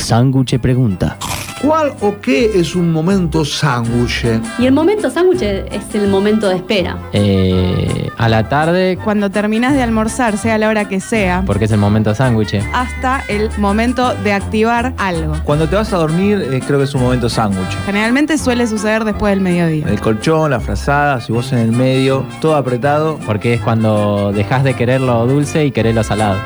sándwich pregunta. ¿Cuál o qué es un momento sándwich? Y el momento sándwich es el momento de espera. A la tarde, Cuando terminas de almorzar, sea la hora que sea, porque es el momento sándwich. hasta el momento de activar algo. Cuando te vas a dormir, creo que es un momento sándwich. Generalmente suele suceder después del mediodía. El colchón, la frazada, si vos en el medio, todo apretado. Porque es cuando dejas de querer lo dulce y querés lo salado.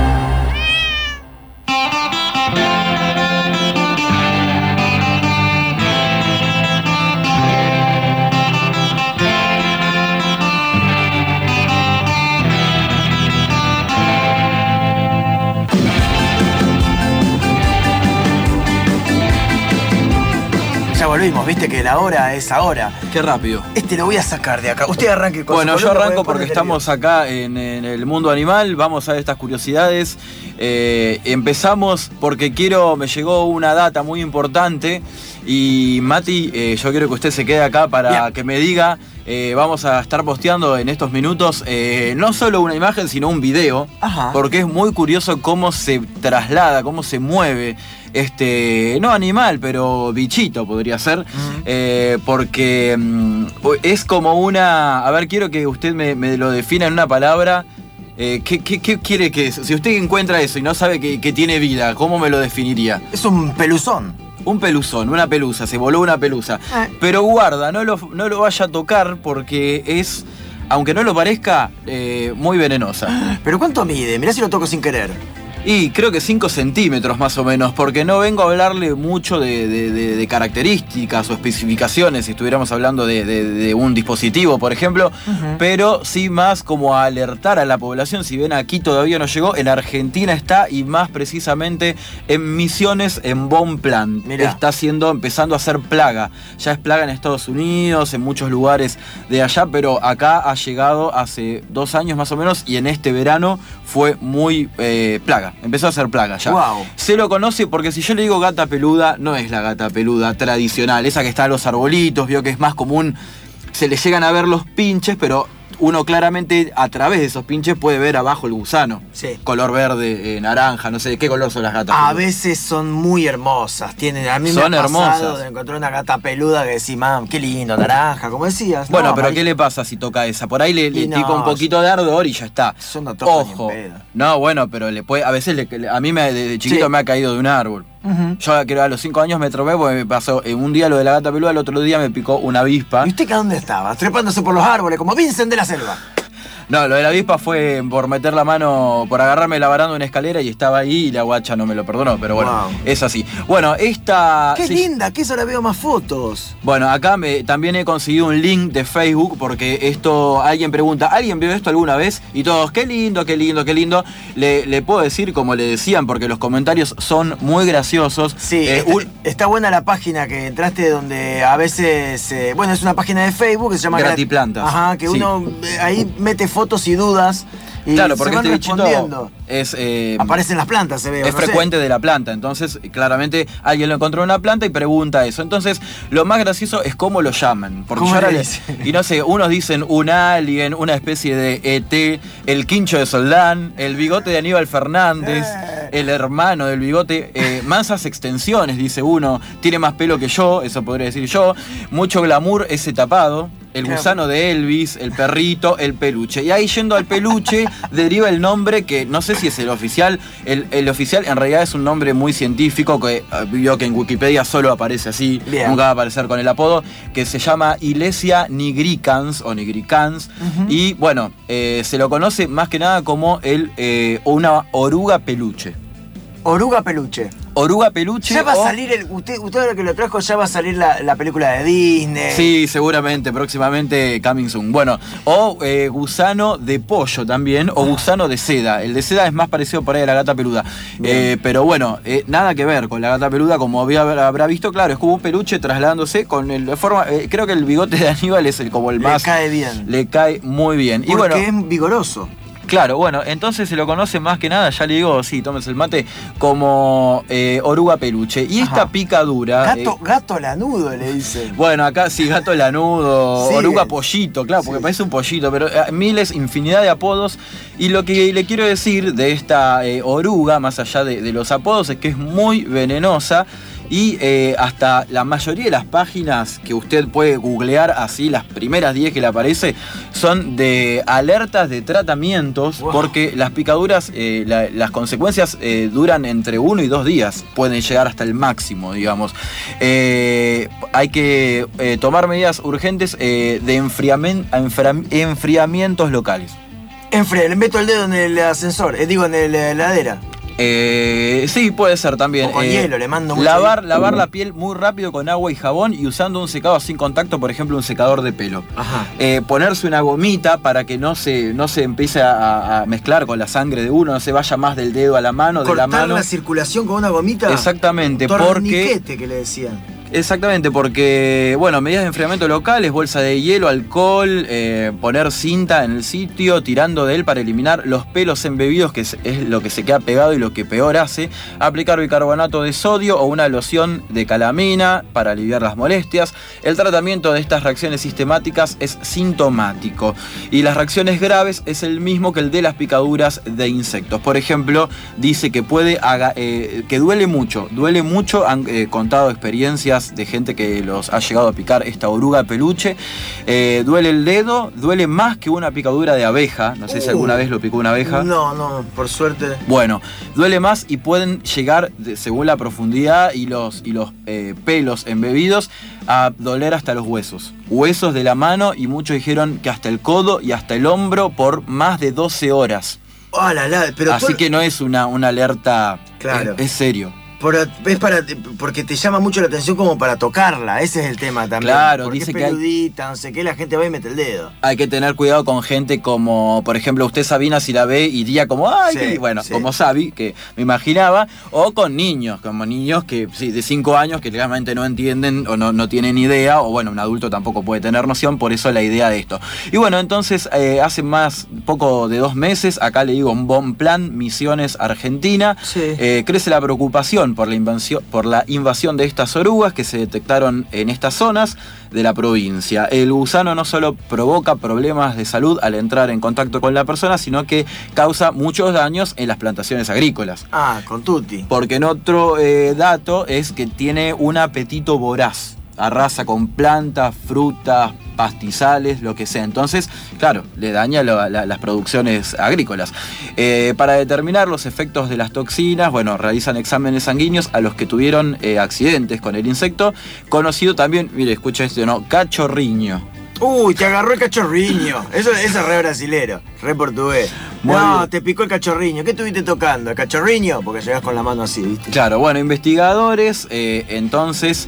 Ya volvimos, viste que la hora es ahora. Qué rápido. Lo voy a sacar de acá. Usted arranque con Bueno, su yo columna, arranco voy a porque poner estamos acá en el mundo animal. Vamos a ver estas curiosidades. Empezamos porque me llegó una data muy importante. Y Mati, yo quiero que usted se quede acá para que me diga. Vamos a estar posteando en estos minutos no solo una imagen, sino un video. Ajá. Porque es muy curioso cómo se traslada, cómo se mueve. No animal, pero bichito podría ser, porque es como una... A ver, quiero que usted me lo defina en una palabra. ¿Qué quiere que es? Si usted encuentra eso y no sabe que tiene vida, ¿cómo me lo definiría? Es un peluzón. Un peluzón, una pelusa, se voló una pelusa. Pero guarda, no lo vaya a tocar porque es, aunque no lo parezca, muy venenosa. ¿Pero cuánto mide? Mirá si lo toco sin querer. Y creo que 5 centímetros más o menos, porque no vengo a hablarle mucho de características o especificaciones, si estuviéramos hablando de un dispositivo, por ejemplo, pero sí más como a alertar a la población. Si bien aquí todavía no llegó, en Argentina está, y más precisamente en Misiones, en Bonpland. Está empezando a ser plaga. Ya es plaga en Estados Unidos, en muchos lugares de allá, pero acá ha llegado hace 2 años más o menos, y en este verano fue muy plaga. Empezó a ser plaga ya. Wow. Se lo conoce porque si yo le digo gata peluda, no es la gata peluda tradicional, esa que está en los arbolitos, vio que es más común, se le llegan a ver los pinches, pero uno claramente a través de esos pinches puede ver abajo el gusano. Sí. Color verde, naranja, no sé, ¿qué color son las gatas A peludas? veces son muy hermosas. A mí Son me ha pasado hermosas. de encontrar una gata peluda que decís, mam, qué lindo, naranja, como decías. Bueno, No, pero amarilla. ¿qué le pasa si toca esa? Por ahí le no, pica un poquito de ardor y ya está. Yo no toco Ojo. ni en pedo. No, bueno, pero le puede, a veces a mí de chiquito me ha caído de un árbol. Yo a los 5 años me tropé porque me pasó un día lo de la gata peluda, el otro día me picó una avispa. ¿Y usted que a dónde estaba? Trepándose por los árboles, como Vincent de la selva. No, lo de la avispa fue por meter la mano, por agarrarme la baranda de una escalera y estaba ahí y la guacha no me lo perdonó, pero bueno, es así. Bueno, esta... Qué linda, que eso ahora veo más fotos. Bueno, acá también he conseguido un link de Facebook porque alguien pregunta, ¿alguien vio esto alguna vez? Y todos, qué lindo, qué lindo, qué lindo. Le puedo decir como le decían porque los comentarios son muy graciosos. Sí, está buena la página que entraste donde a veces... bueno, es una página de Facebook que se llama... Gratiplantas. Ajá, que uno ahí mete fotos y dudas y claro, porque se van este bichito respondiendo. es... Aparecen las plantas, se ve. Es frecuente de la planta, entonces claramente alguien lo encontró en una planta y pregunta eso. Entonces, lo más gracioso es cómo lo llaman. Porque yo ahora y no sé, unos dicen un alien, una especie de ET, el quincho de Soldán, el bigote de Aníbal Fernández, el hermano del bigote, mansas extensiones, dice uno, tiene más pelo que yo, eso podría decir yo, mucho glamour ese tapado. El gusano de Elvis, el perrito, el peluche. Y ahí yendo al peluche deriva el nombre que no sé si es el oficial. El oficial en realidad es un nombre muy científico que vio que en Wikipedia solo aparece así. Bien. Nunca va a aparecer con el apodo. Que se llama Ilesia nigricans o nigricans. Y bueno, se lo conoce más que nada como una oruga peluche. Oruga peluche. Oruga peluche. Ya va a salir usted ahora que lo trajo, ya va a salir la película de Disney. Sí, seguramente, próximamente coming soon. Bueno, o gusano de pollo también, o gusano de seda. El de seda es más parecido por ahí a la gata peluda. Pero bueno, nada que ver con la gata peluda, como habrá visto, claro, es como un peluche trasladándose con forma. Creo que el bigote de Aníbal es como el más. Le cae bien. Le cae muy bien. Porque y bueno, es vigoroso. Claro, bueno, entonces se lo conoce más que nada, ya le digo, sí, tómese el mate, como oruga peluche. Y esta picadura... Gato lanudo le dicen. Bueno, acá sí, gato lanudo, sí, oruga pollito, claro, porque parece un pollito, pero infinidad de apodos. Y lo que le quiero decir de esta oruga, más allá de los apodos, es que es muy venenosa. Y hasta la mayoría de las páginas que usted puede googlear, así las primeras 10 que le aparece, son de alertas de tratamientos, porque las picaduras, las consecuencias duran entre 1 y 2 días, pueden llegar hasta el máximo, digamos. Hay que tomar medidas urgentes de enfriamientos locales. Le meto el dedo en el ascensor, en la heladera. Sí, puede ser también. O con hielo, le mando mucho lavar la piel muy rápido con agua y jabón y usando un secado sin contacto, por ejemplo, un secador de pelo. Ajá. Ponerse una gomita para que no se empiece a mezclar con la sangre de uno, no se vaya más del dedo a la mano, de la mano. Cortar la circulación con una gomita. Exactamente, torniquete que le decían. Exactamente, porque, bueno, medidas de enfriamiento locales, bolsa de hielo, alcohol, poner cinta en el sitio, tirando de él para eliminar los pelos embebidos, que es lo que se queda pegado y lo que peor hace, aplicar bicarbonato de sodio o una loción de calamina para aliviar las molestias. El tratamiento de estas reacciones sistemáticas es sintomático y las reacciones graves es el mismo que el de las picaduras de insectos. Por ejemplo, dice que que duele mucho, han contado experiencias de gente que los ha llegado a picar esta oruga peluche. Duele el dedo, duele más que una picadura de abeja. No sé si alguna vez lo picó una abeja. No, por suerte. Bueno, duele más y pueden llegar, según la profundidad y los pelos embebidos, a doler hasta los huesos. Huesos de la mano, y muchos dijeron que hasta el codo y hasta el hombro por más de 12 horas. Pero así que no es una alerta, claro. Es serio. Porque te llama mucho la atención como para tocarla, ese es el tema también. Claro, porque dice es que peludita, no sé qué, la gente va y mete el dedo. Hay que tener cuidado con gente como, por ejemplo, usted Sabina, si la ve, iría como, ¡ay! Sí, bueno, sí. Como Sabi, que me imaginaba, o con niños, que sí, de 5 años, que realmente no entienden o no tienen idea, o bueno, un adulto tampoco puede tener noción, por eso la idea de esto. Y bueno, entonces, hace poco de 2 meses, acá le digo, un Bonplan, Misiones, Argentina, sí. Crece la preocupación por la invasión de estas orugas que se detectaron en estas zonas de la provincia. El gusano no solo provoca problemas de salud al entrar en contacto con la persona, sino que causa muchos daños en las plantaciones agrícolas. Con tutti. Porque en otro dato es que tiene un apetito voraz. Arrasa con plantas, frutas, pastizales, lo que sea. Entonces, claro, le daña las producciones agrícolas. Para determinar los efectos de las toxinas, bueno, realizan exámenes sanguíneos a los que tuvieron accidentes con el insecto, conocido también, mire, escucha esto, ¿no? Cachorriño. Uy, te agarró el cachorriño. Eso es re brasilero, re portugués. Te picó el cachorriño. ¿Qué estuviste tocando? ¿El cachorriño? Porque llegás con la mano así, ¿viste? Claro, bueno, investigadores entonces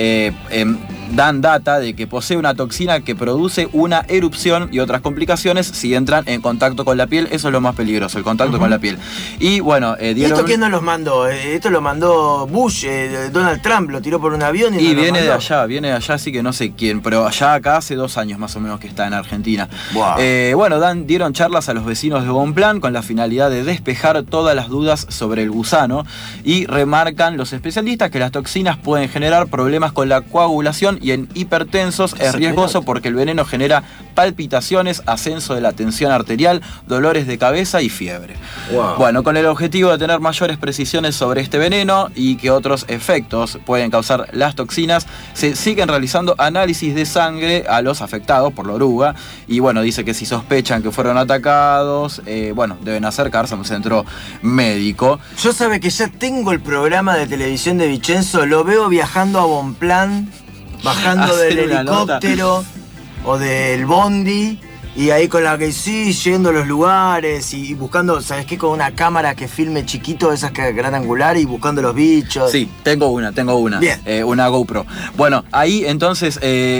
dan data de que posee una toxina que produce una erupción y otras complicaciones si entran en contacto con la piel. Eso es lo más peligroso, el contacto con la piel. Y bueno, ¿Y esto quién nos los mandó? Esto lo mandó Bush, Donald Trump lo tiró por un avión y viene de allá, así que no sé quién, pero acá hace 2 años más o menos que está en Argentina. Wow. Bueno, dieron charlas a los vecinos de Bonplan con la finalidad de despejar todas las dudas sobre el gusano y remarcan los especialistas que las toxinas pueden generar problemas con la coagulación y en hipertensos es riesgoso porque el veneno genera palpitaciones, ascenso de la tensión arterial, dolores de cabeza y fiebre. Wow. Bueno, con el objetivo de tener mayores precisiones sobre este veneno y que otros efectos pueden causar las toxinas, se siguen realizando análisis de sangre a los afectados por la oruga y bueno, dice que si sospechan que fueron atacados, deben acercarse a un centro médico. Yo sabe que ya tengo el programa de televisión de Vicenzo, lo veo viajando a Bonplan, bajando del helicóptero o del bondi y ahí con la que sí, yendo a los lugares y buscando, ¿sabes qué? Con una cámara que filme chiquito, esas que gran angular y buscando los bichos. Sí, tengo una. Bien. Una GoPro. Bueno, ahí entonces,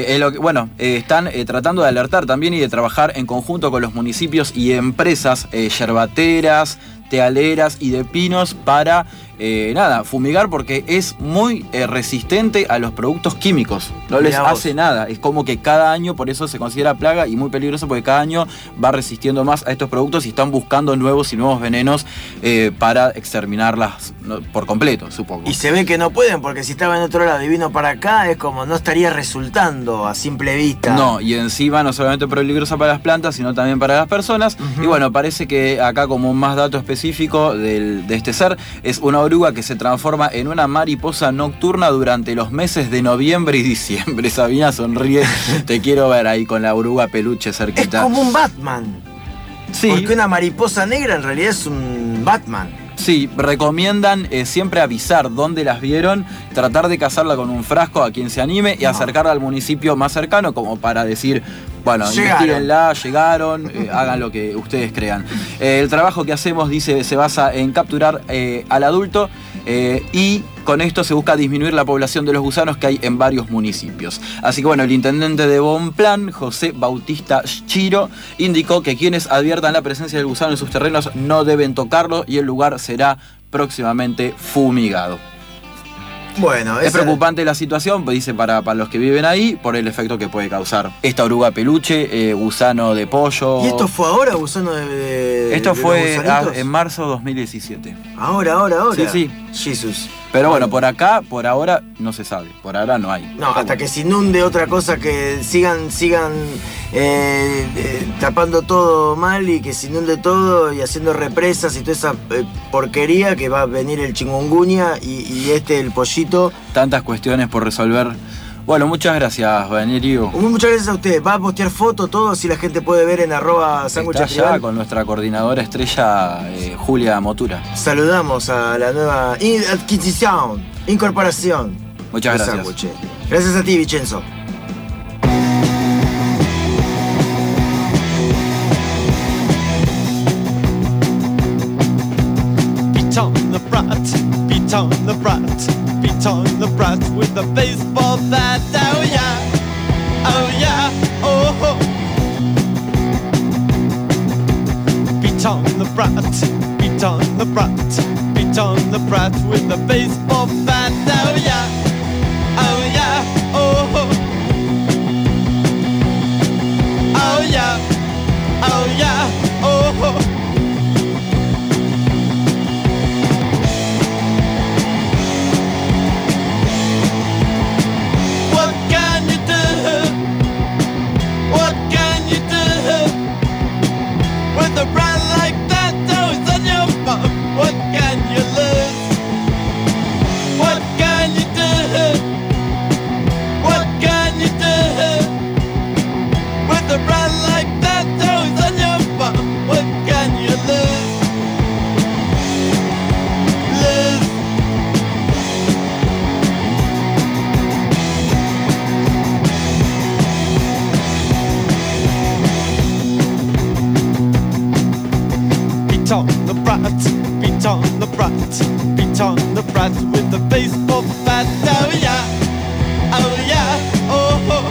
están tratando de alertar también y de trabajar en conjunto con los municipios y empresas yerbateras, tealeras y de pinos para fumigar porque es muy resistente a los productos químicos. No les hace nada. Es como que cada año, por eso se considera plaga y muy peligroso, porque cada año va resistiendo más a estos productos y están buscando nuevos y nuevos venenos para exterminarlas por completo, supongo. Y se ve que no pueden, porque si estaba en otro lado y vino para acá, es como no estaría resultando a simple vista. No, y encima no solamente peligrosa para las plantas, sino también para las personas. Y bueno, parece que acá, como más dato específico de este ser, es una oruga que se transforma en una mariposa nocturna durante los meses de noviembre y diciembre. Sabina sonríe, te quiero ver ahí con la oruga peluche cerquita. Es como un Batman. Sí. Porque una mariposa negra en realidad es un Batman. Sí, recomiendan siempre avisar dónde las vieron, tratar de cazarla con un frasco a quien se anime y acercarla al municipio más cercano, como para decir, bueno, investiguenla, llegaron, hagan lo que ustedes crean. El trabajo que hacemos, dice, se basa en capturar al adulto y con esto se busca disminuir la población de los gusanos que hay en varios municipios. Así que bueno, el intendente de Bonplan, José Bautista Chiro, indicó que quienes adviertan la presencia del gusano en sus terrenos no deben tocarlo y el lugar será próximamente fumigado. Bueno, es preocupante la situación, dice, para los que viven ahí, por el efecto que puede causar esta oruga peluche, gusano de pollo. ¿Y esto fue ahora, gusano de Esto fue en marzo de 2017. Ahora. Sí. Jesús. Pero bueno, por acá, por ahora, no se sabe. Por ahora no hay. No, hasta que se inunde otra cosa, que sigan tapando todo mal y que se inunde todo y haciendo represas y toda esa porquería, que va a venir el chikungunya y el pollito. Tantas cuestiones por resolver. Bueno, muchas gracias, Valerio. Muchas gracias a usted. Va a postear foto, todo, así la gente puede ver en @sanguche Está ya con nuestra coordinadora estrella, Julia Motura. Saludamos a la nueva adquisición, incorporación. Muchas gracias. Sanguche. Gracias a ti, Vicenzo. Beat on the brat, beat on the brat with a baseball bat. Oh yeah, oh yeah, oh. Beat on the brat, beat on the brat, beat on the brat with a baseball bat. Oh yeah, oh yeah, oh. Oh yeah, oh yeah, oh. Beat on the brat, beat on the brat with a baseball bat. Oh yeah, oh yeah, oh.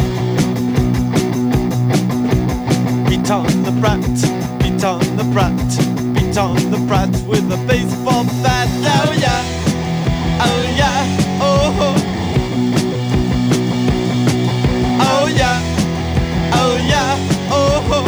Beat on the brat, beat on the brat, beat on the brat with a baseball bat. Oh yeah, oh yeah, oh. Oh yeah, oh yeah, oh.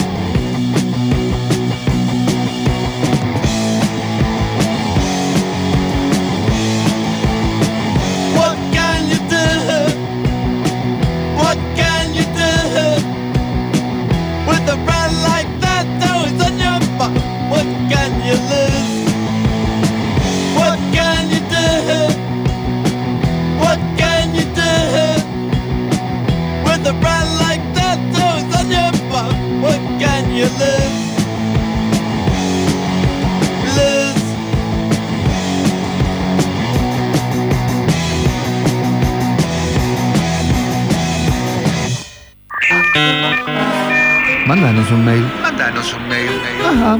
Mándanos un mail. Ajá.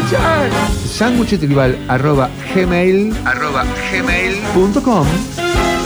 @gmail.com